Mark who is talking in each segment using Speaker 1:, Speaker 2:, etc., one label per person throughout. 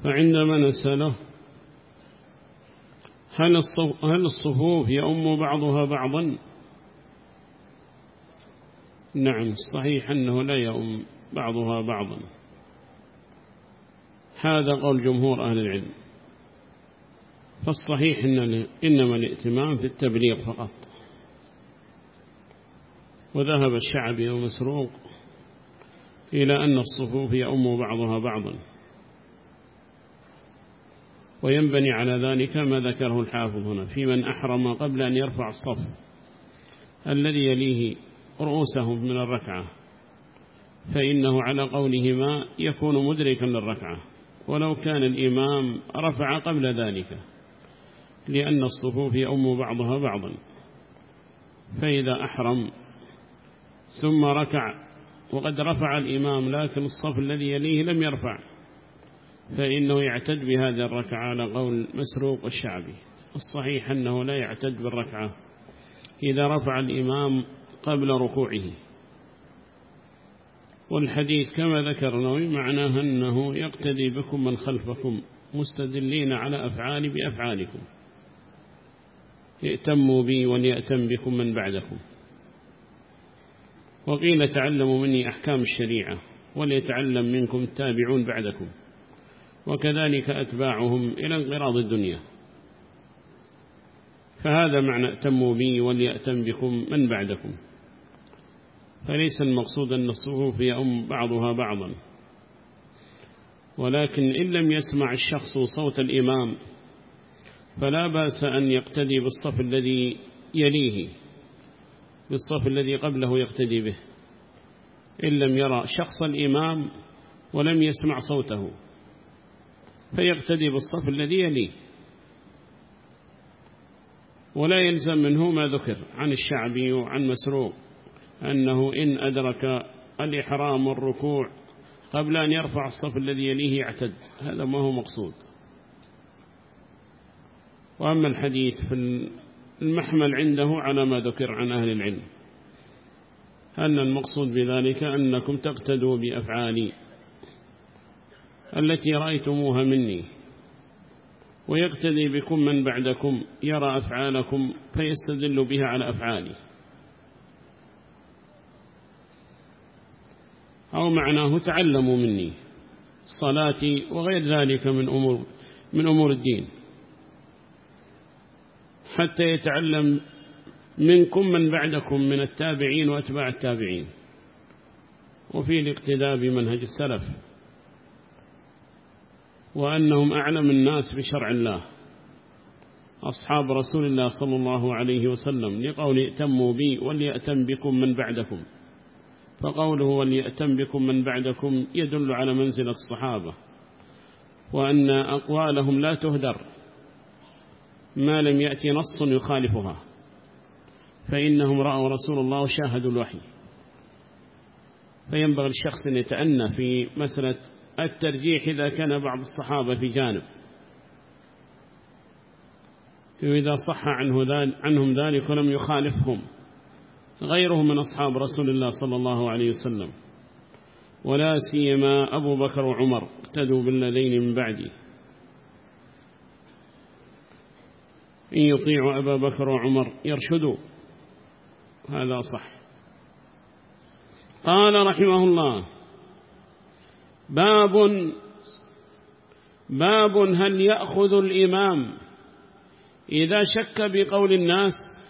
Speaker 1: فعندما نسأله هل الصفوف يؤم بعضها بعضا؟ نعم، الصحيح أنه لا يؤم بعضها بعضا، هذا قول جمهور أهل العلم. فالصحيح إنما الائتمام في التبليغ فقط. وذهب الشعبي ومسروق إلى أن الصفوف يؤم بعضها بعضا، وينبني على ذلك ما ذكره الحافظ هنا في من أحرم قبل أن يرفع الصف الذي يليه رؤوسهم من الركعة، فإنه على قولهما يكون مدركا للركعة ولو كان الإمام رفع قبل ذلك، لأن الصفوف يؤم بعضها بعضا. فإذا أحرم ثم ركع وقد رفع الإمام لكن الصف الذي يليه لم يرفع، فإنه يعتد بهذه الركعة على قول مسروق والشعبي. الصحيح أنه لا يعتد بالركعة إذا رفع الإمام قبل ركوعه. والحديث كما ذكرنا معناه أنه يقتدي بكم من خلفكم مستدلين على أفعال بأفعالكم، ائتموا بي وليأتم بكم من بعدكم. وقيل تعلموا مني أحكام الشريعة وليتعلم منكم التابعون بعدكم، وكذلك أتباعهم إلى انقراض الدنيا. فهذا معنى ائتموا بي وليأتم بكم من بعدكم. فليس المقصود أن الصفوف يؤم بعضها بعضا، ولكن إن لم يسمع الشخص صوت الإمام فلا بأس أن يقتدي بالصف الذي يليه، بالصف الذي قبله يقتدي به، إن لم يرى شخص الإمام ولم يسمع صوته فيقتدي بالصف الذي يليه. ولا يلزم منه ما ذكر عن الشعبي وعن مسروق أنه إن أدرك الإحرام والركوع قبل أن يرفع الصف الذي يليه يعتد، هذا ما هو مقصود. وأما الحديث في المحمل عنده على ما ذكر عن أهل العلم أن المقصود بذلك أنكم تقتدوا بأفعالي التي رأيتموها مني، ويقتدي بكم من بعدكم يرى أفعالكم فيستدل بها على أفعالي. أو معناه تعلموا مني صلاتي وغير ذلك من أمور الدين، حتى يتعلم منكم من بعدكم من التابعين وأتباع التابعين، وفي الاقتداء بمنهج السلف، وأنهم أعلم الناس بشرع الله أصحاب رسول الله صلى الله عليه وسلم، لقول ائتموا بي وليأتم بكم من بعدكم. فقوله وليأتم بكم من بعدكم يدل على منزلة الصحابة، وأن أقوالهم لا تهدر ما لم يأتي نص يخالفها، فإنهم رأوا رسول الله وشاهدوا الوحي. فينبغي الشخص أن يتأنى في مسألة الترجيح إذا كان بعض الصحابة في جانب، وإذا صح عنهم ذلك ولم يخالفهم غيرهم من أصحاب رسول الله صلى الله عليه وسلم، ولا سيما أبو بكر وعمر اقتدوا بالذين من بعدي. إن يطيعوا أبا بكر وعمر يرشدوا، هذا صح. قال رحمه الله: باب هل يأخذ الإمام إذا شك بقول الناس؟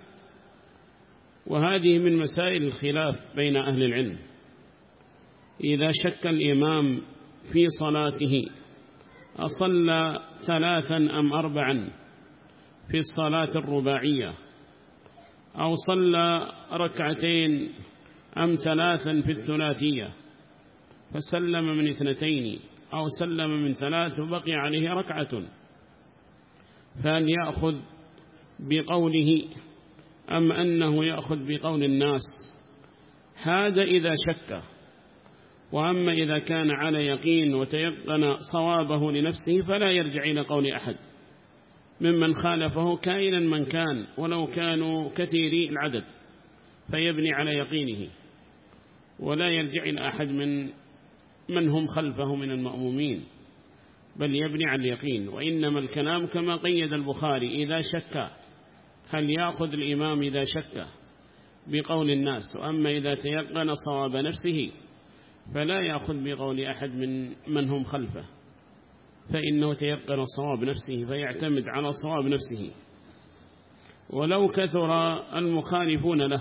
Speaker 1: وهذه من مسائل الخلاف بين أهل العلم. إذا شك الإمام في صلاته أصلى 3 أم 4 في الصلاة الرباعية، أو صلى 2 أم 3 في الثلاثية، فسلم من 2 أو سلم من 3 وبقي عليه 1، فهل يأخذ بقوله أم أنه يأخذ بقول الناس؟ هذا إذا شك. وأما إذا كان على يقين وتيقن صوابه لنفسه فلا يرجع إلى قول أحد ممن خالفه كائنا من كان، ولو كانوا كثيري العدد، فيبني على يقينه ولا يرجع إلى أحد من هم خلفه من المأمومين، بل يبني على اليقين. وإنما الكلام كما قيد البخاري إذا شك، هل يأخذ الإمام إذا شك بقول الناس؟ وأما إذا تيقن صواب نفسه فلا يأخذ بقول أحد من هم خلفه، فإنه تيقن صواب نفسه فيعتمد على صواب نفسه ولو كثر المخالفون له.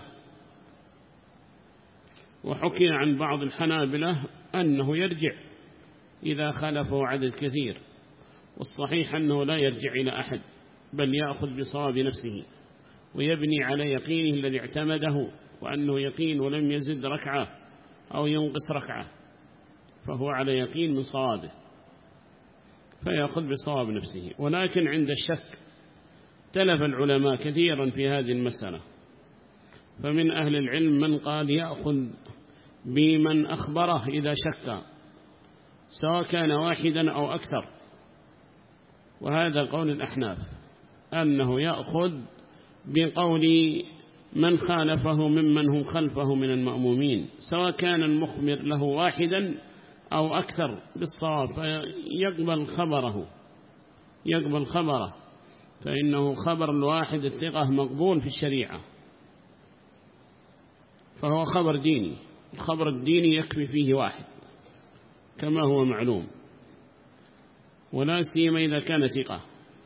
Speaker 1: وحكي عن بعض الحنابلة أنه يرجع إذا خالفه عدد كثير، والصحيح أنه لا يرجع إلى أحد، بل يأخذ بصواب نفسه ويبني على يقينه الذي اعتمده، وأنه يقين ولم يزد ركعة أو ينقص ركعة، فهو على يقين من صوابه فيأخذ بصواب نفسه. ولكن عند الشك تلف العلماء كثيرا في هذه المسألة، فمن أهل العلم من قال يأخذ بمن أخبره إذا شك سواء كان واحدا أو أكثر، وهذا قول الأحناف أنه يأخذ بقول من خالفه ممن هم خلفه من المأمومين، سواء كان المخبر له واحدا أو أكثر بالصواب، يقبل خبره، فإنه خبر الواحد الثقة مقبول في الشريعة، فهو خبر ديني. الخبر الديني يكفي فيه واحد كما هو معلوم، ولا سيما إذا كان ثقة،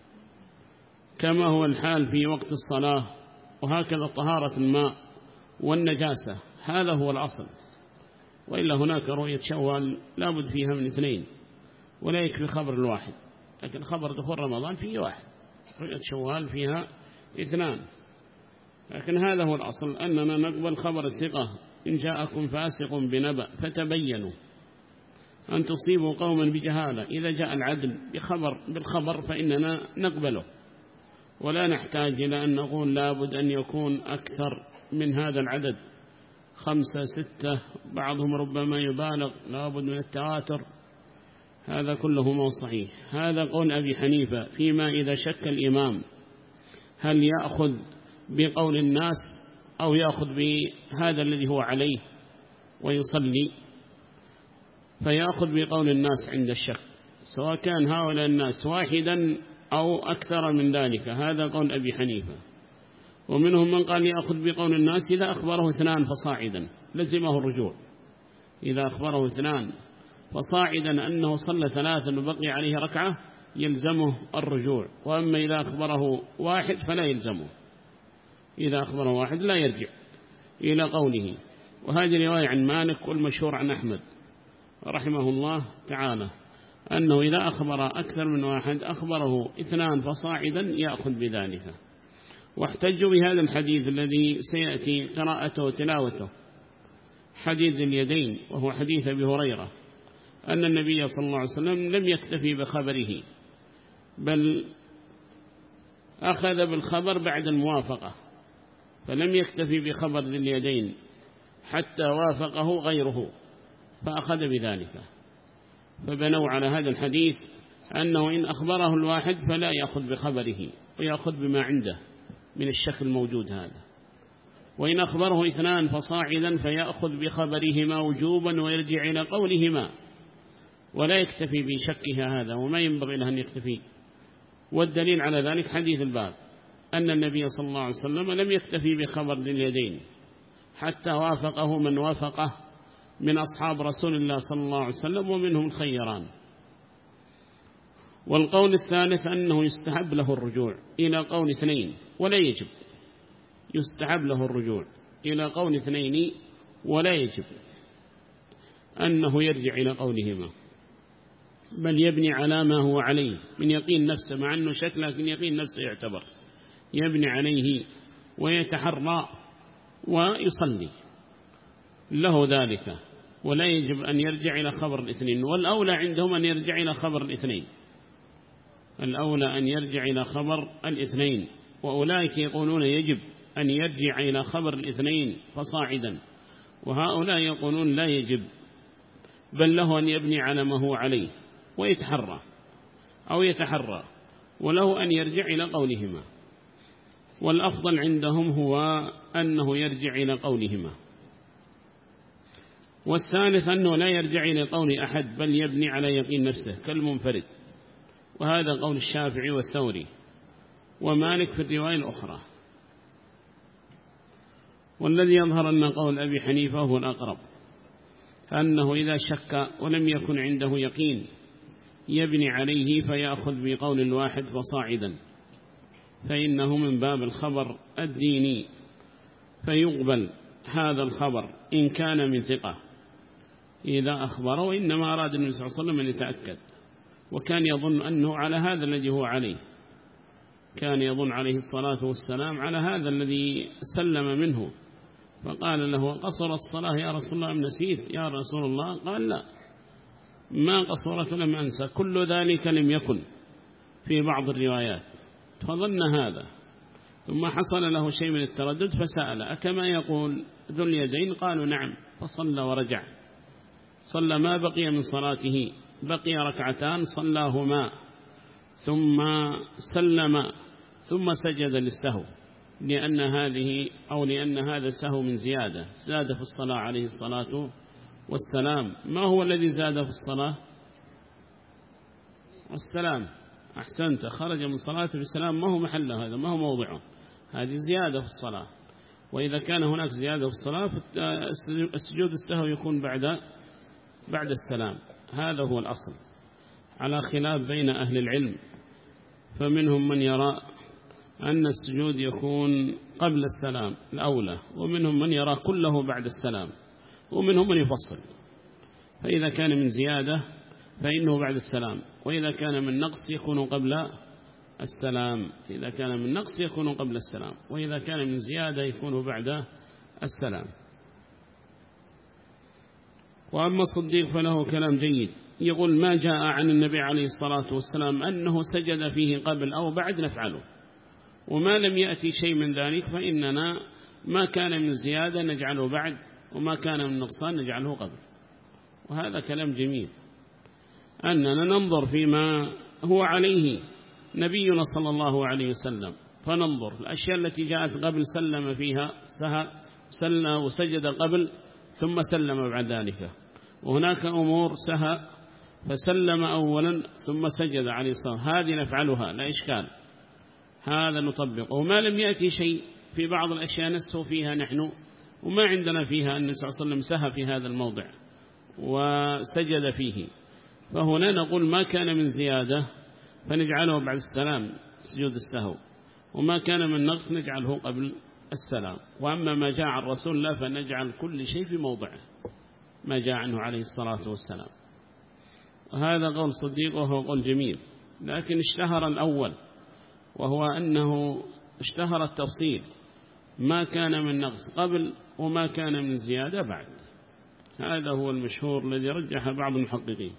Speaker 1: كما هو الحال في وقت الصلاة. وهكذا طهارة الماء والنجاسة، هذا هو الأصل. وإلا هناك رؤية شوال لابد فيها من اثنين، ولا يكفي خبر الواحد. لكن خبر دخول رمضان فيه واحد، رؤية شوال فيها اثنان. لكن هذا هو الأصل، أننا نقبل خبر الثقة. إن جاءكم فاسق بنبأ فتبينوا أن تصيبوا قوما بجهالة. إذا جاء العدل بالخبر فإننا نقبله، ولا نحتاج إلى أن نقول لابد أن يكون أكثر من هذا العدد، 5 6، بعضهم ربما يبالغ، لابد من التواتر. هذا كله ما صحيح. هذا قول أبي حنيفة فيما إذا شك الإمام هل يأخذ بقول الناس أو يأخذ بهذا الذي هو عليه ويصلي، فيأخذ بقول الناس عند الشك، سواء كان هؤلاء الناس واحدا أو أكثر من ذلك. هذا قول أبي حنيفة. ومنهم من قال يأخذ بقول الناس إذا أخبره 2 فصاعدا لزمه الرجوع. إذا أخبره 2 فصاعدا أنه صلى 3 وبقي عليه ركعة يلزمه الرجوع. وأما إذا أخبره 1 فلا يلزمه، إذا أخبره 1 لا يرجع إلى قوله. وهذه رواية عن مالك والمشهور عن أحمد رحمه الله تعالى، أنه إذا أخبر أكثر من 1 أخبره 2 فصاعدا يأخذ بذلك. واحتجوا بهذا الحديث الذي سيأتي قراءته وتلاوته، حديث اليدين، وهو حديث أبي هريرة أن النبي صلى الله عليه وسلم لم يكتفي بخبره، بل أخذ بالخبر بعد الموافقة، فلم يكتفي بخبر ذي اليدين حتى وافقه غيره فأخذ بذلك. فبنوا على هذا الحديث أنه إن أخبره الواحد فلا يأخذ بخبره ويأخذ بما عنده من الشك الموجود هذا، وإن أخبره 2 فصاعدا فيأخذ بخبرهما وجوبا ويرجع إلى قولهما، ولا يكتفي بشكها هذا، وما ينبغي له أن يكتفي. والدليل على ذلك حديث الباب أن النبي صلى الله عليه وسلم لم يكتفي بخبر ذي اليدين حتى وافقه من وافقه من أصحاب رسول الله صلى الله عليه وسلم، ومنهم الخيران. والقول الثالث أنه يستحب له الرجوع إلى قول 2 ولا يجب، يستحب له الرجوع إلى قول 2 ولا يجب أنه يرجع إلى قولهما، بل يبني على ما هو عليه من يقين نفسه، مع أنه شك لكن يقين نفسه يعتبر، يبني عليه ويتحرى ويصلي له ذلك، ولا يجب أن يرجع إلى خبر 2. والأولى عندهم أن يرجع إلى خبر 2، الأولى أن يرجع إلى خبر 2، وأولئك يقولون يجب أن يرجع إلى خبر 2 فصاعدا، وهؤلاء يقولون لا يجب، بل له أن يبني على ما هو عليه ويتحرى أو يتحرى، وله أن يرجع إلى قولهما. والأفضل عندهم هو أنه يرجع إلى قولهما. والثالث أنه لا يرجع إلى قول أحد، بل يبني على يقين نفسه كالمنفرد، وهذا قول الشافعي والثوري ومالك في الرواية الأخرى. والذي يظهر أن قول أبي حنيفة هو الأقرب، أنه إذا شك ولم يكن عنده يقين يبني عليه فيأخذ بقول الواحد فصاعدا، فإنه من باب الخبر الديني، فيقبل هذا الخبر إن كان من ثقة إذا أخبره، وإنما أراد النبي صلى الله عليه وسلم أن يتأكد، وكان يظن أنه على هذا الذي هو عليه، كان يظن عليه الصلاة والسلام على هذا الذي سلم منه، فقال له قصر الصلاة يا رسول الله أم نسيت يا رسول الله؟ قال لا، ما قصرت لم أنسى، كل ذلك لم يكن في بعض الروايات، فظن هذا، ثم حصل له شيء من التردد فسأل أكما يقول ذو اليدين؟ قالوا نعم، فصلى ورجع، صلى ما بقي من صلاته، بقي ركعتان صلاهما ثم سلم ثم سجد للسهو، لأن هذا السهو من زيادة، زاد في الصلاة عليه الصلاة والسلام. ما هو الذي زاد في الصلاة؟ السلام. أحسنت، خرج من صلاة بالسلام، ما هو محله هذا، ما هو موضعه، هذه زيادة في الصلاة. وإذا كان هناك زيادة في الصلاة السجود السهو يكون بعد السلام، هذا هو الأصل، على خلاف بين أهل العلم، فمنهم من يرى أن السجود يكون قبل السلام الأولى، ومنهم من يرى كله بعد السلام، ومنهم من يفصل، فإذا كان من زيادة فإنه بعد السلام، وإذا كان من نقص يكون قبل السلام، إذا كان من نقص يكون قبل السلام، وإذا كان من زيادة يكون بعد السلام. وأما الصديق فله كلام جيد، يقول ما جاء عن النبي عليه الصلاة والسلام أنه سجد فيه قبل أو بعد نفعله، وما لم يأتي شيء من ذلك فإننا ما كان من زيادة نجعله بعد، وما كان من نقصان نجعله قبل. وهذا كلام جميل، أننا ننظر فيما هو عليه نبينا صلى الله عليه وسلم، فننظر الأشياء التي جاءت قبل سلم فيها سلم وسجد قبل ثم سلم بعد ذلك، وهناك أمور سهى فسلم أولا ثم سجد عليه الصلاة، هذه نفعلها لا إشكال، هذا نطبقه. وما لم يأتي شيء في بعض الأشياء نسه فيها نحن، وما عندنا فيها أن صلى الله عليه وسلم سهى في هذا الموضع وسجد فيه، فهنا نقول ما كان من زيادة فنجعله بعد السلام سجود السهو، وما كان من نقص نجعله قبل السلام. وأما ما جاء عن الرسول لا، فنجعل كل شيء في موضعه ما جاء عنه عليه الصلاة والسلام. وهذا قول صديق وهو قول جميل، لكن اشتهر الأول، وهو أنه اشتهر التفصيل، ما كان من نقص قبل وما كان من زيادة بعد، هذا هو المشهور الذي رجح بعض المحققين.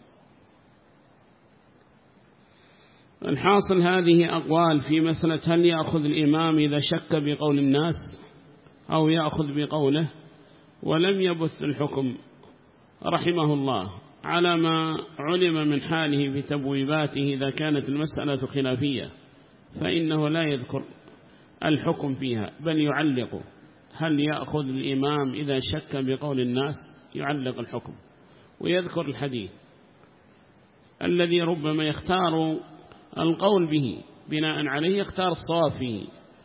Speaker 1: الحاصل هذه أقوال في مسألة هل يأخذ الإمام إذا شك بقول الناس أو يأخذ بقوله، ولم يبث الحكم رحمه الله على ما علم من حاله في تبويباته. إذا كانت المسألة خلافية فإنه لا يذكر الحكم فيها، بل يعلق هل يأخذ الإمام إذا شك بقول الناس، يعلق الحكم ويذكر الحديث الذي ربما يختار القول به بناء عليه، يختار الصواب فيه.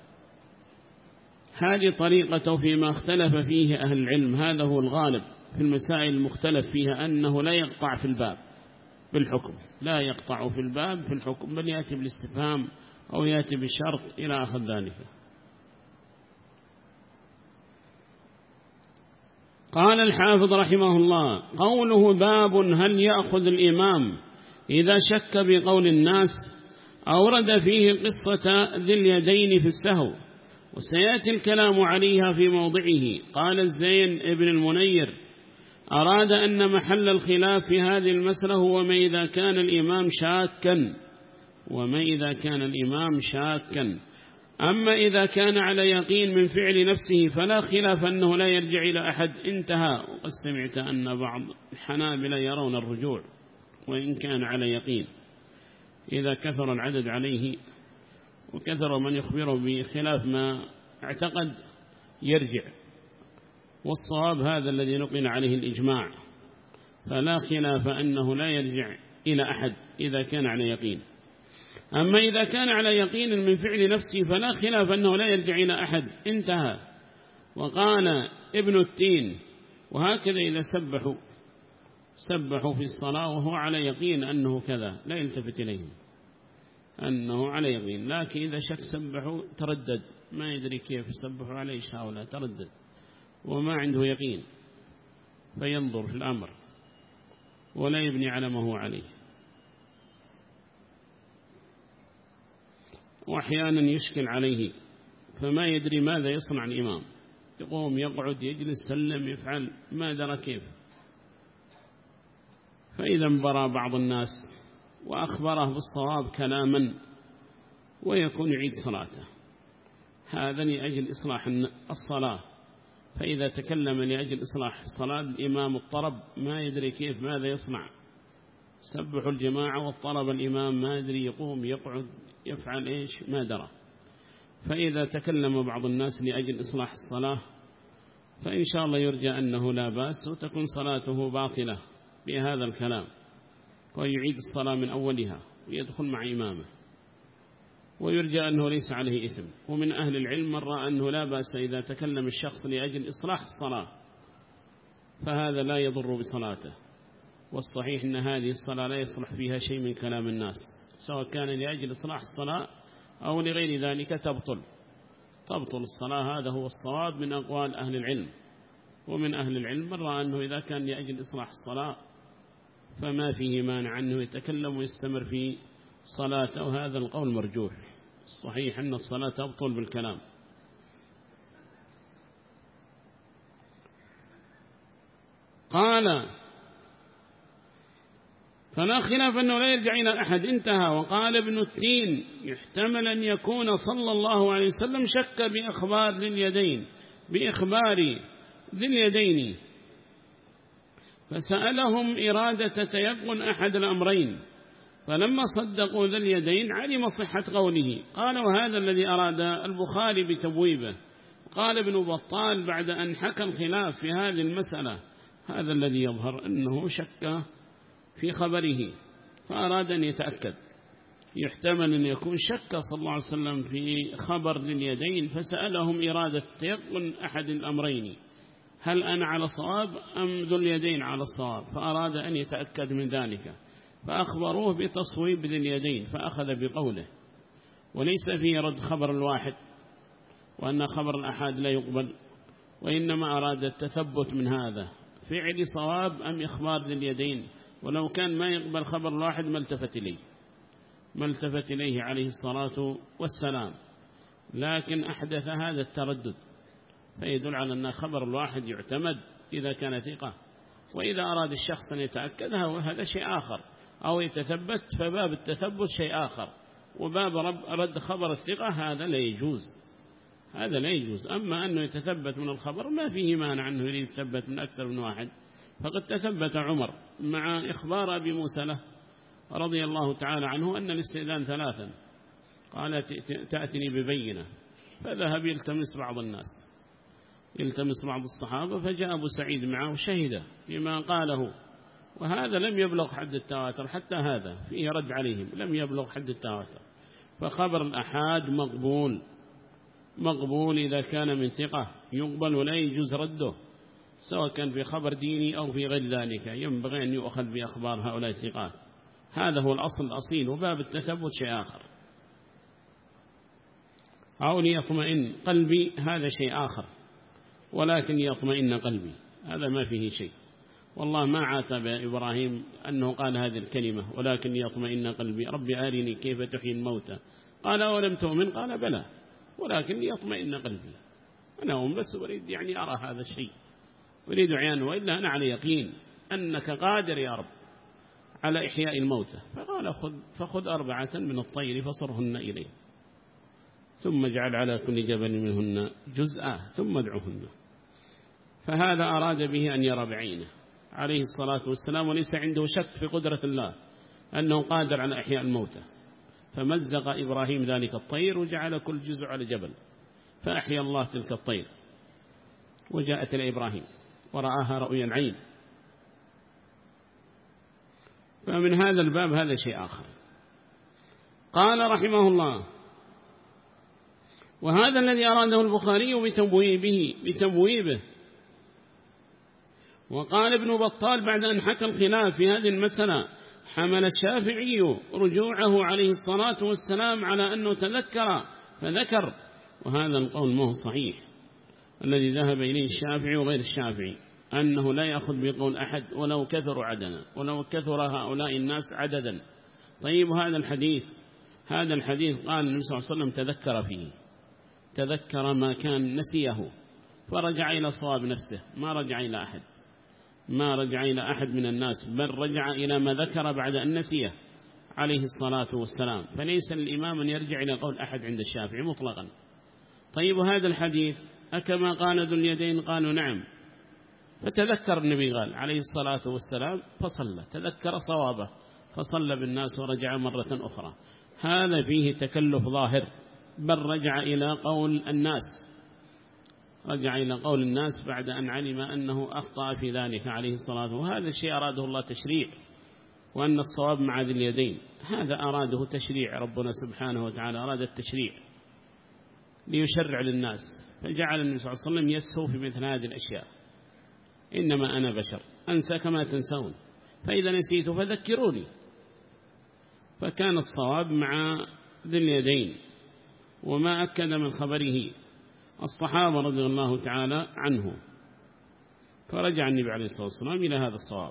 Speaker 1: هذه طريقته فيما اختلف فيه أهل العلم، هذا هو الغالب في المسائل المختلف فيها، أنه لا يقطع في الباب بالحكم، لا يقطع في الباب في الحكم، بل يأتي بالاستفهام أو يأتي بالشرط إلى آخر ذلك. قال الحافظ رحمه الله قوله باب هل يأخذ الإمام إذا شك بقول الناس، أورد فيه قصة ذي اليدين في السهو، وسيأتي الكلام عليها في موضعه. قال الزين ابن المنير أراد أن محل الخلاف في هذه المسألة هو ما إذا كان الإمام شاكا، أما إذا كان على يقين من فعل نفسه فلا خلاف أنه لا يرجع إلى أحد. انتهى. وقد سمعت أن بعض الحنابلة يرون الرجوع وإن كان على يقين، إذا كثر العدد عليه وكثر من يخبره بخلاف ما اعتقد يرجع، والصواب هذا الذي نقل عليه الإجماع، فلا خلاف أنه لا يرجع إلى أحد إذا كان على يقين. أما إذا كان على يقين من فعل نفسه فلا خلاف أنه لا يرجع إلى أحد، انتهى. وقال ابن التين: وهكذا إذا سبحوا في الصلاة وهو على يقين أنه كذا لا يلتفت إليهم، أنه على يقين. لكن إذا شك سبحوا تردد، ما يدري كيف سبحوا عليه هؤلاء، تردد وما عنده يقين، فينظر في الأمر ولا يبني على ما هو عليه. وأحيانا يشكل عليه فما يدري ماذا يصنع الإمام، يقوم يقعد يجلس سلم يفعل ما درى كيف. فإذا انبرى بعض الناس وأخبره بالصواب كلاما ويكون يعيد صلاته، هذا لأجل إصلاح الصلاة. فإذا تكلم لأجل إصلاح الصلاة الإمام اضطرب ما يدري كيف ماذا يصنع، سبحوا الجماعة واضطرب الإمام ما يدري يقوم يقعد يفعل إيش ما درى. فإذا تكلم بعض الناس لأجل إصلاح الصلاة فإن شاء الله يرجى أنه لا بأس وتكون صلاته باطلة بهذا الكلام، ويعيد الصلاة من أولها ويدخل مع إمامه، ويرجى أنه ليس عليه إثم. ومن أهل العلم من رأى أنه لا بأس إذا تكلم الشخص لأجل إصلاح الصلاة فهذا لا يضر بصلاته. والصحيح أن هذه الصلاة لا يصلح فيها شيء من كلام الناس، سواء كان لأجل إصلاح الصلاة أو لغير ذلك تبطل الصلاة. هذا هو الصواب من أقوال أهل العلم. ومن أهل العلم من رأى أنه إذا كان لأجل إصلاح الصلاة فما فيه مانع أنه يتكلم ويستمر في صلاته، وهذا القول مرجوح. الصحيح أن الصلاة تبطل بالكلام. قال: فلا خلاف أنه لا يرجع إلى أحد، انتهى. وقال ابن التين: يحتمل أن يكون صلى الله عليه وسلم شك بإخبار ذي اليدين فسألهم إرادة تيقن أحد الأمرين، فلما صدقوا ذي اليدين علم صحة قوله. قال: وهذا الذي أراد البخاري بتبويبه. قال ابن بطال بعد أن حكى الخلاف في هذه المسألة: هذا الذي يظهر أنه شك في خبره فأراد أن يتأكد. يحتمل أن يكون شك صلى الله عليه وسلم في خبر ذي اليدين فسألهم إرادة تيقن أحد الأمرين، هل أنا على صواب أم ذو اليدين على الصواب، فأراد أن يتأكد من ذلك فأخبروه بتصويب ذي اليدين فأخذ بقوله، وليس فيه رد خبر الواحد وأن خبر الأحاد لا يقبل، وإنما أراد التثبت من هذا فعل صواب أم إخبار ذي اليدين. ولو كان ما يقبل خبر الواحد ما التفت إليه عليه الصلاة والسلام، لكن أحدث هذا التردد، فيدل على أن خبر الواحد يعتمد إذا كان ثقة. وإذا أراد الشخص أن يتأكد هذا شيء آخر، أو يتثبت، فباب التثبت شيء آخر، وباب رد خبر الثقة هذا لا يجوز. أما أنه يتثبت من الخبر ما فيه مانع أنه يريد يتثبت من أكثر من واحد. فقد تثبت عمر مع إخبار أبي موسى له رضي الله تعالى عنه أن الاستئذان 3، قال: تأتني ببينة، فذهب يلتمس بعض الصحابة، فجاء أبو سعيد معه وشهد بما قاله، وهذا لم يبلغ حد التواتر، حتى هذا فيه رد عليهم، لم يبلغ حد التواتر. فخبر الأحاد مقبول إذا كان من ثقة، يقبل ولا يجوز رده، سواء كان في خبر ديني أو في غير ذلك، ينبغي أن يؤخذ بأخبار هؤلاء الثقات. هذا هو الأصل الأصيل، وباب التثبت شيء آخر. أو ليطمئن قلبي هذا شيء آخر، ولكن يطمئن قلبي هذا ما فيه شيء. والله ما عاتب إبراهيم أنه قال هذه الكلمة، ولكن يطمئن قلبي، ربي أرني كيف تحيي الموتى، قال: أولم تؤمن؟ قال: بلى، ولكن يطمئن قلبي. أنا بس أريد أرى هذا الشيء، أريد عيانه، وإلا أنا على يقين أنك قادر يا رب على إحياء الموتى. فقال: فخذ 4 من الطير فصرهن إليه، ثم اجعل على كل جبل منهن جزءا ثم ادعهن. فهذا أراد به أن يرى بعينه عليه الصلاة والسلام، وليس عنده شك في قدرة الله أنه قادر على إحياء الموتى. فمزق إبراهيم ذلك الطير وجعل كل جزء على جبل، فأحيا الله تلك الطير، وجاءت إلى إبراهيم ورآها رؤيا العين. فمن هذا الباب هذا شيء آخر. قال رحمه الله: وهذا الذي أراده البخاري بتبويبه. وقال ابن بطال بعد أن حكى الخلاف في هذه المسألة: حمل الشافعي رجوعه عليه الصلاة والسلام على أنه تذكر فذكر. وهذا القول ما هو صحيح، الذي ذهب إليه الشافعي وغير الشافعي أنه لا يأخذ بقول أحد ولو كثر عددا، ولو كثر هؤلاء الناس عددا. طيب هذا الحديث قال النبي صلى الله عليه وسلم تذكر فيه، تذكر ما كان نسيه فرجع إلى صواب نفسه، ما رجع إلى أحد من الناس، بل رجع إلى ما ذكر بعد أن نسيه عليه الصلاة والسلام. فليس الإمام أن يرجع إلى قول أحد عند الشافعي مطلقا. طيب هذا الحديث أكما قال ذو اليدين؟ قالوا نعم. فتذكر النبي قال عليه الصلاة والسلام فصلى، تذكر صوابه فصلى بالناس ورجع مرة أخرى. هذا فيه تكلف ظاهر، بل رجع إلى قول الناس بعد أن علم أنه أخطأ في ذلك عليه الصلاة. وهذا الشيء أراده الله تشريع، وأن الصواب مع ذي اليدين هذا أراده تشريع. ربنا سبحانه وتعالى أراد التشريع ليشرع للناس، فجعل النبي صلى الله عليه وسلم يسهو في مثل هذه الأشياء. إنما أنا بشر أنسى كما تنسون، فإذا نسيت فذكروني. فكان الصواب مع ذي اليدين، وما أكد من خبره الصحابة رضي الله تعالى عنه، فرجع النبي عليه الصلاة والسلام إلى هذا الصواب.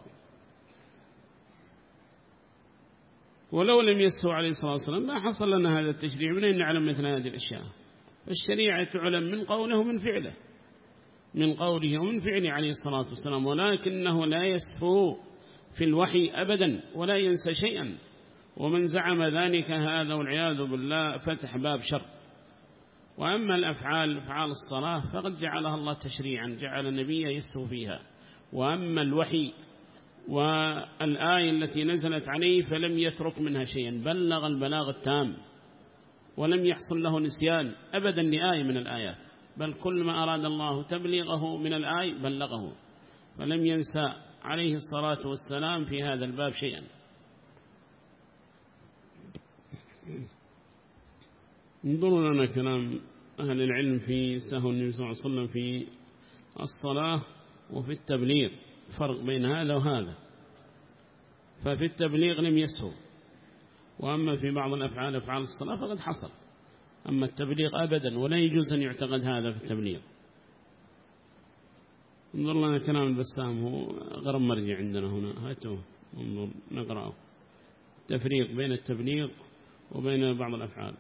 Speaker 1: ولو لم يسهو عليه الصلاة والسلام ما حصل لنا هذا التشريع. من أين نعلم مثل هذه الأشياء؟ فالشريعة تعلم من قوله ومن فعله، من قوله ومن فعله عليه الصلاة والسلام. ولكنه لا يسهو في الوحي أبدا ولا ينسى شيئا. ومن زعم ذلك هذا والعياذ بالله فتح باب شر. وأما الأفعال، أفعال الصلاة، فقد جعلها الله تشريعا، جعل النبي يسهو فيها. وأما الوحي والآية التي نزلت عليه فلم يترك منها شيئا، بلغ البلاغ التام، ولم يحصل له نسيان أبدا لآية من الآيات، بل كل ما أراد الله تبليغه من الآية بلغه، فلم ينسى عليه الصلاة والسلام في هذا الباب شيئا. انظروا لنا كلام أهل العلم في سهو النبي صلى الله عليه وسلم في الصلاة وفي التبليغ، فرق بين هذا وهذا. ففي التبليغ لم يسهو، وأما في بعض الأفعال أفعال الصلاة فقد حصل. أما التبليغ أبدا ولا يجوز أن يعتقد هذا في التبليغ. انظر لنا كلام البسام، هو غرب مرجع عندنا هنا، هاتوه انظر نقرأه. تفريق بين التبليغ وبين بعض الأفعال.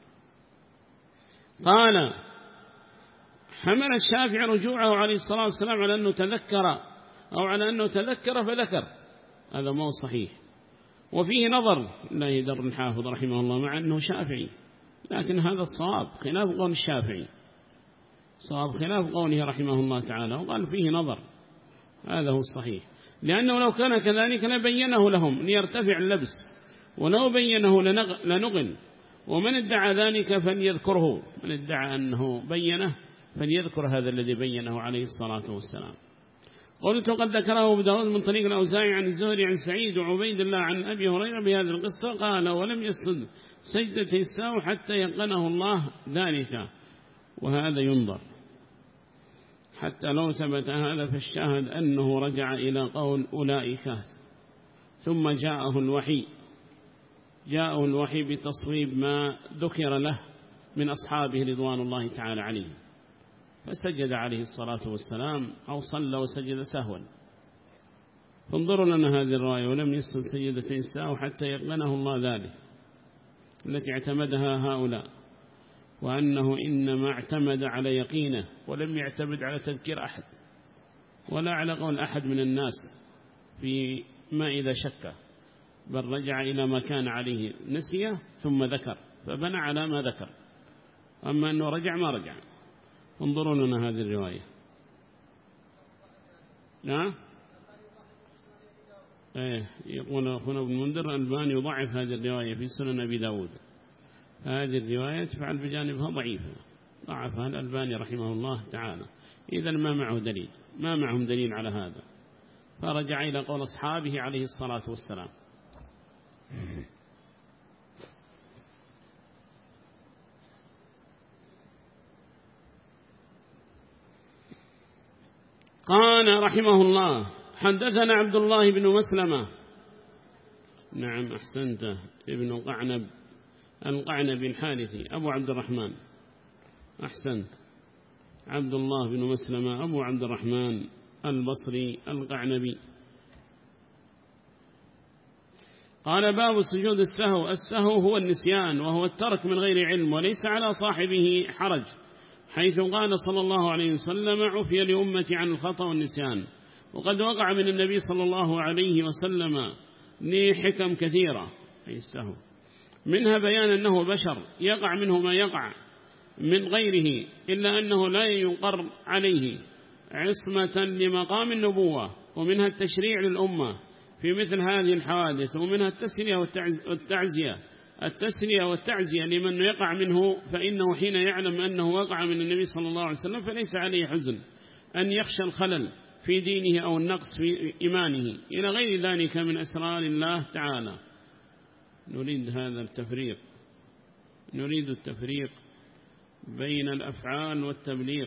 Speaker 1: قال: حمل الشافعي رجوعه عليه الصلاة والسلام على أنه تذكر، أو على أنه تذكر فذكر. هذا ما هو صحيح، وفيه نظر لا يدر الحافظ رحمه الله، مع أنه شافعي، لكن هذا الصواب خلاف قول الشافعي، صواب خلاف قوله رحمه الله تعالى، وقال فيه نظر. هذا هو الصحيح، لأنه لو كان كذلك لبينه لهم أن يرتفع اللبس، ولو بينه لنغن. ومن ادعى ذلك فليذكره، من ادعى أنه بينه فليذكر هذا الذي بينه عليه الصلاة والسلام. قلت: قد ذكره أبو داود من طريق الأوزاعي عن الزهري عن سعيد وعبيد الله عن أبي هريرة بهذه القصة. قال: ولم يسجد سجدة السهو حتى يقنه الله ذلك. وهذا ينظر، حتى لو ثبت هذا فالشاهد أنه رجع إلى قول أولئك، ثم جاءه الوحي بتصويب ما ذكر له من أصحابه رضوان الله تعالى عليهم، فسجد عليه الصلاة والسلام، أو صلى وسجد سهوا. فانظروا لنا هذه الرواية: ولم يسجد سجدتين السهو حتى يقنه الله ذلك، التي اعتمدها هؤلاء، وأنه إنما اعتمد على يقينه ولم يعتمد على تذكير أحد ولا على قول أحد من الناس في ما إذا شك، بل رجع إلى ما كان عليه نسيه ثم ذكر، فبنى على ما ذكر. أما أنه رجع ما رجع. انظروا لنا هذه الرواية. نعم، يقول أخونا ابن منذر: الباني يضعف هذه الرواية في سنن أبي داود. هذه الرواية تفعل بجانبها ضعيفة، ضعفها الألباني رحمه الله تعالى. إذن ما معهم دليل على هذا، فرجع إلى قول أصحابه عليه الصلاة والسلام. قال رحمه الله: حدثنا عبد الله بن مسلمة. نعم أحسنت، ابن قعنب القعنبي الحارثي أبو عبد الرحمن. أحسنت، عبد الله بن مسلمة أبو عبد الرحمن البصري القعنبي. قال: باب سجود السهو. السهو هو النسيان، وهو الترك من غير علم، وليس على صاحبه حرج، حيث قال صلى الله عليه وسلم: عفي لأمتي عن الخطأ والنسيان. وقد وقع من النبي صلى الله عليه وسلم لحكم كثيرة، أي السهو، منها بيان أنه بشر يقع منه ما يقع من غيره، إلا أنه لا يقر عليه عصمة لمقام النبوة، ومنها التشريع للأمة في مثل هذه الحوادث، ومنها التسلية والتعزية لمن يقع منه، فإنه حين يعلم أنه وقع من النبي صلى الله عليه وسلم فليس عليه حزن أن يخشى الخلل في دينه أو النقص في إيمانه إلى غير ذلك من أسرار الله تعالى. نريد هذا التفريق، نريد التفريق بين الأفعال والتبليغ،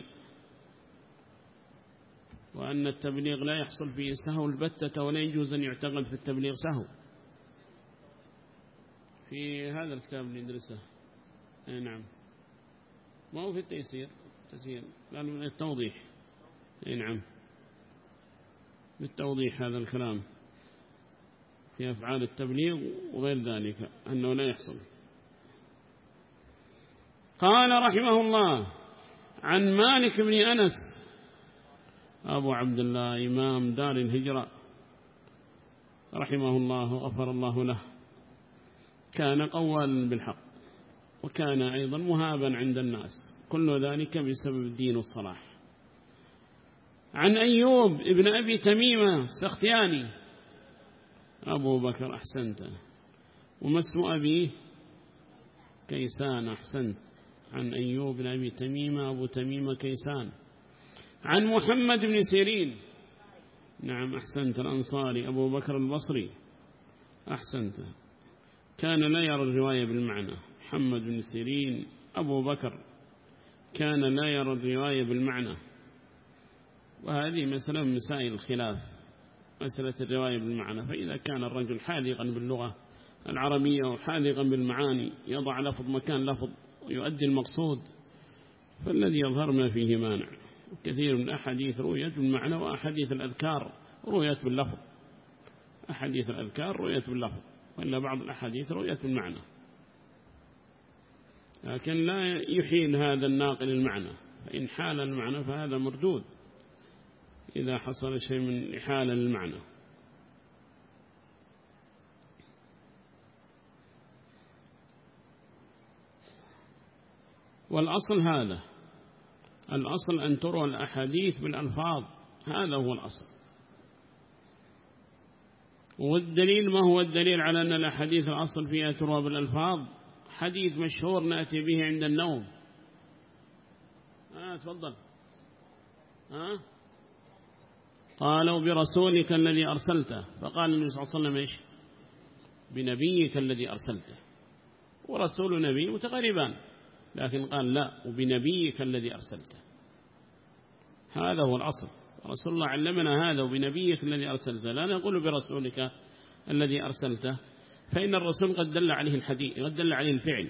Speaker 1: وأن التبليغ لا يحصل فيه سهو البتة، ولا يجوز أن يعتقد في التبليغ سهو. في هذا الكتاب اللي ندرسه، نعم، ما هو في التيسير، قالوا التوضيح، نعم، بالتوضيح هذا الكلام في أفعال التبليغ وغير ذلك أنه لا يحصل. قال رحمه الله: عن مالك بن أنس أبو عبد الله إمام دار الهجرة رحمه الله وغفر الله له، كان قوالا بالحق، وكان أيضا مهابا عند الناس، كل ذلك بسبب الدين والصلاح. عن أيوب ابن أبي تميمة السختياني أبو بكر، أحسنت، وما اسم أبيه؟ كيسان، أحسنت، عن أيوب بن أبي تميمة أبو تميمة كيسان. عن محمد بن سيرين، نعم أحسنت، الأنصاري أبو بكر البصري، أحسنت، كان لا يرى الرواية بالمعنى. محمد بن سيرين أبو بكر كان لا يرى الرواية بالمعنى، وهذه مسألة من مسائل الخلاف، مسألة الرواية بالمعنى. فإذا كان الرجل حاذقا باللغة العربية وحاذقا بالمعاني، يضع لفظ مكان لفظ ويؤدي المقصود، فالذي يظهر ما فيه مانع. كثير من الأحاديث رؤيت بالمعنى، وأحاديث الأذكار رؤيت باللفظ، أحاديث الأذكار رؤيت باللفظ، وإلا بعض الأحاديث رؤيت بالمعنى، لكن لا يحيل هذا الناقل المعنى، فإن حال المعنى فهذا مردود إذا حصل شيء من إحالة للمعنى. والأصل هذا، الأصل أن تروى الأحاديث بالألفاظ، هذا هو الأصل. والدليل، ما هو الدليل على أن الأحاديث الأصل فيها تروى بالألفاظ؟ حديث مشهور نأتي به عند النوم. تفضل. قالوا: برسولك الذي أرسلته، فقال النبي صلى الله عليه وسلم: إيش؟ بنبيك الذي أرسلته. ورسول نبي متقاربان، لكن قال: لا، وبنبيك الذي أرسلته. هذا هو الأصل، رسول الله علمنا هذا، وبنبيك الذي أرسلته، لا نقول برسولك الذي أرسلته، فإن الرسول قد دل عليه الحديث، قد دل عليه الفعل،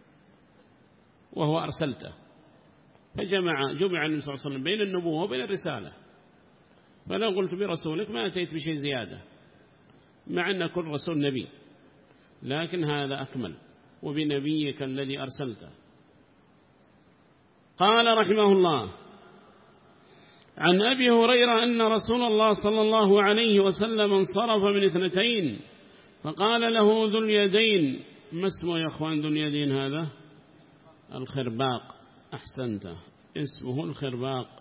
Speaker 1: وهو أرسلته، فجمع النبي صلى الله عليه وسلم بين النبوة وبين الرسالة. فلو قلت برسولك ما أتيت بشيء زيادة، مع أن كل رسول نبي، لكن هذا أكمل، وبنبيك الذي أرسلته. قال رحمه الله: عن أبي هريرة أن رسول الله صلى الله عليه وسلم انصرف من 2، فقال له ذو اليدين، ما اسمه يا أخوان ذو اليدين هذا؟ الخرباق، أحسنت، اسمه الخرباق،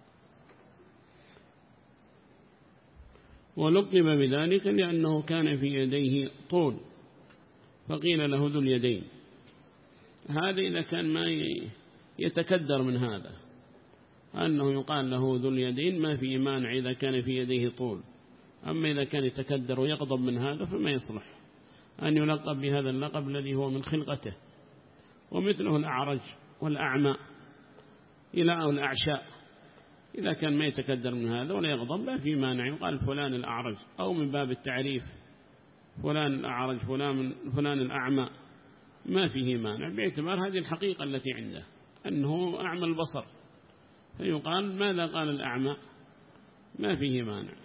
Speaker 1: ولقب بذلك لأنه كان في يديه طول، فقيل له ذو اليدين. هذا إذا كان ما يتكدر من هذا أنه يقال له ذو اليدين، ما في مانع إذا كان في يديه طول. أما إذا كان يتكدر ويغضب من هذا فما يصلح أن يلقب بهذا اللقب الذي هو من خلقته. ومثله الأعرج والأعمى إلى الأعشاء، إذا كان ما يتكدر من هذا ولا يغضب لا في مانع، يقال فلان الأعرج، أو من باب التعريف فلان الأعرج فلان الأعمى، ما فيه مانع باعتبار هذه الحقيقة التي عنده أنه أعمى البصر، فيقال ماذا قال الأعمى، ما فيه مانع.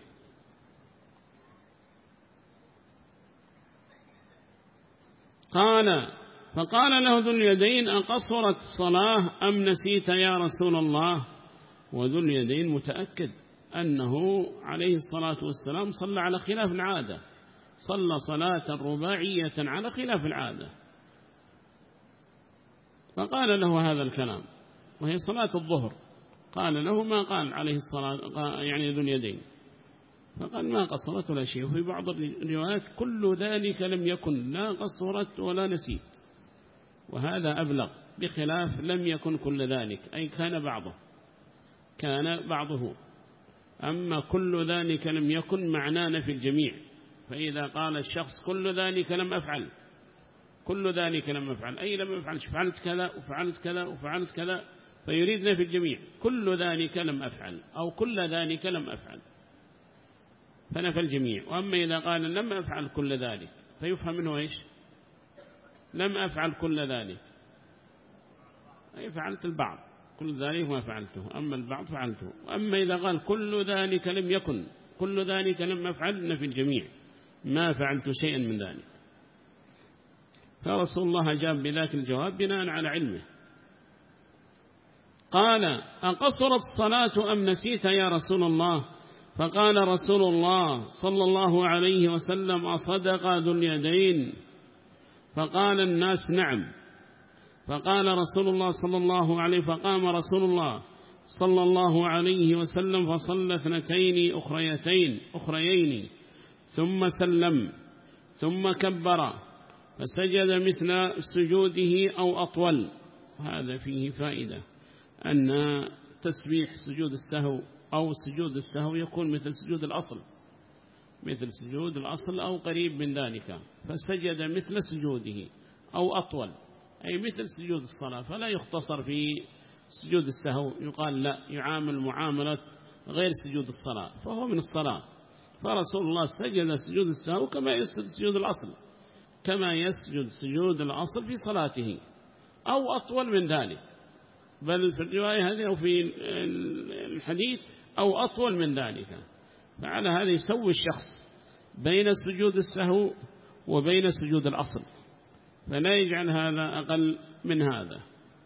Speaker 1: فقال له ذو اليدين أقصرت الصلاة أم نسيت يا رسول الله؟ وذو اليدين متأكد أنه عليه الصلاة والسلام صلى على خلاف العادة، صلى صلاة رباعية على خلاف العادة، فقال له هذا الكلام وهي صلاة الظهر. قال له ما قال عليه الصلاة يعني ذو اليدين، فقال ما قصرت ولا شيء. وفي بعض الروايات كل ذلك لم يكن، لا قصرت ولا نسيت، وهذا أبلغ، بخلاف لم يكن كل ذلك أي كان بعضه. أما كل ذلك لم يكن معنانا في الجميع، فإذا قال الشخص كل ذلك لم أفعل، كل ذلك لم أفعل أي لم أفعل، فعلت كذا وفعلت كذا وفعلت كذا، فيريدنا في الجميع كل ذلك لم أفعل أو كل ذلك لم أفعل، فنفى الجميع. وأما إذا قال لم أفعل كل ذلك فيفهم منه إيش؟ لم أفعل كل ذلك أي فعلت البعض، كل ذلك ما فعلته، أما البعض فعلته. وأما إذا قال كل ذلك لم يكن، كل ذلك لم أفعل، نفي الجميع، ما فعلت شيئا من ذلك. فرسول الله أجاب بذاك الجواب بناء على علمه. قال أقصرت الصلاة أم نسيت يا رسول الله؟ فقال رسول الله صلى الله عليه وسلم أصدق ذو اليدين؟ فقال الناس نعم. فقال رسول الله صلى الله عليه فقام رسول الله صلى الله عليه وسلم فصلى 2 أخريين ثم سلم ثم كبر فسجد مثل سجوده أو أطول. هذا فيه فائدة أن تسبيح سجود السهو أو سجود السهو يكون مثل سجود الأصل أو قريب من ذلك، فسجد مثل سجوده أو أطول أي مثل سجود الصلاة، فلا يختصر في سجود السهو، يقال لا، يعامل معاملة غير سجود الصلاة، فهو من الصلاة. فرسول الله سجد سجود السهو كما يسجد سجود الأصل، كما يسجد سجود الأصل في صلاته أو أطول من ذلك، بل في الرواية هذه أو في الحديث أو أطول من ذلك. فعلى هذا يسوي الشخص بين سجود السهو وبين سجود الأصل، فلا يجعل هذا أقل من هذا.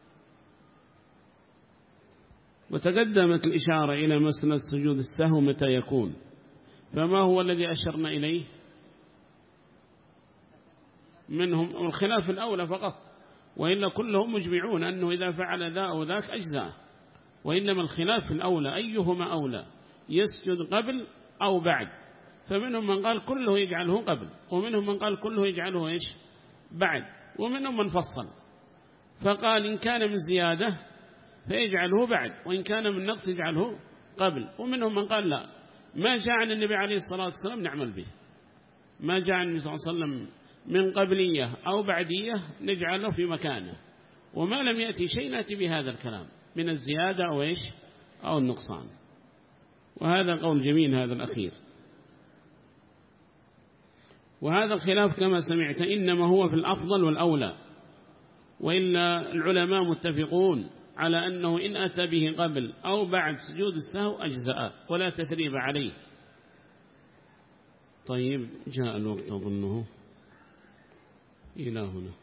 Speaker 1: وتقدمت الإشارة إلى مسألة سجود السهو متى يكون، فما هو الذي أشرنا إليه منهم الخلاف الأولى فقط، وإلا كلهم مجمعون أنه إذا فعل ذا أو ذاك أجزاء، وإنما الخلاف الأولى أيهما أولى، يسجد قبل أو بعد. فمنهم من قال كله يجعله قبل، ومنهم من قال كله يجعله إيش بعد، ومنهم من فصل فقال إن كان من زيادة فيجعله بعد، وإن كان من نقص يجعله قبل. ومنهم من قال لا، ما جاء عن النبي عليه الصلاة والسلام نعمل به، ما جاء عن النبي صلى الله عليه وسلم من قبلية أو بعدية نجعله في مكانه، وما لم يأتي شيء نأتي بهذا الكلام من الزيادة أو إيش أو النقصان. وهذا قول جميل هذا الأخير. وهذا الخلاف كما سمعت إنما هو في الأفضل والأولى، وإلا العلماء متفقون على أنه إن أتى به قبل أو بعد سجود السهو أجزاء ولا تثريب عليه. طيب جاء الوقت أظنه إلى هنا.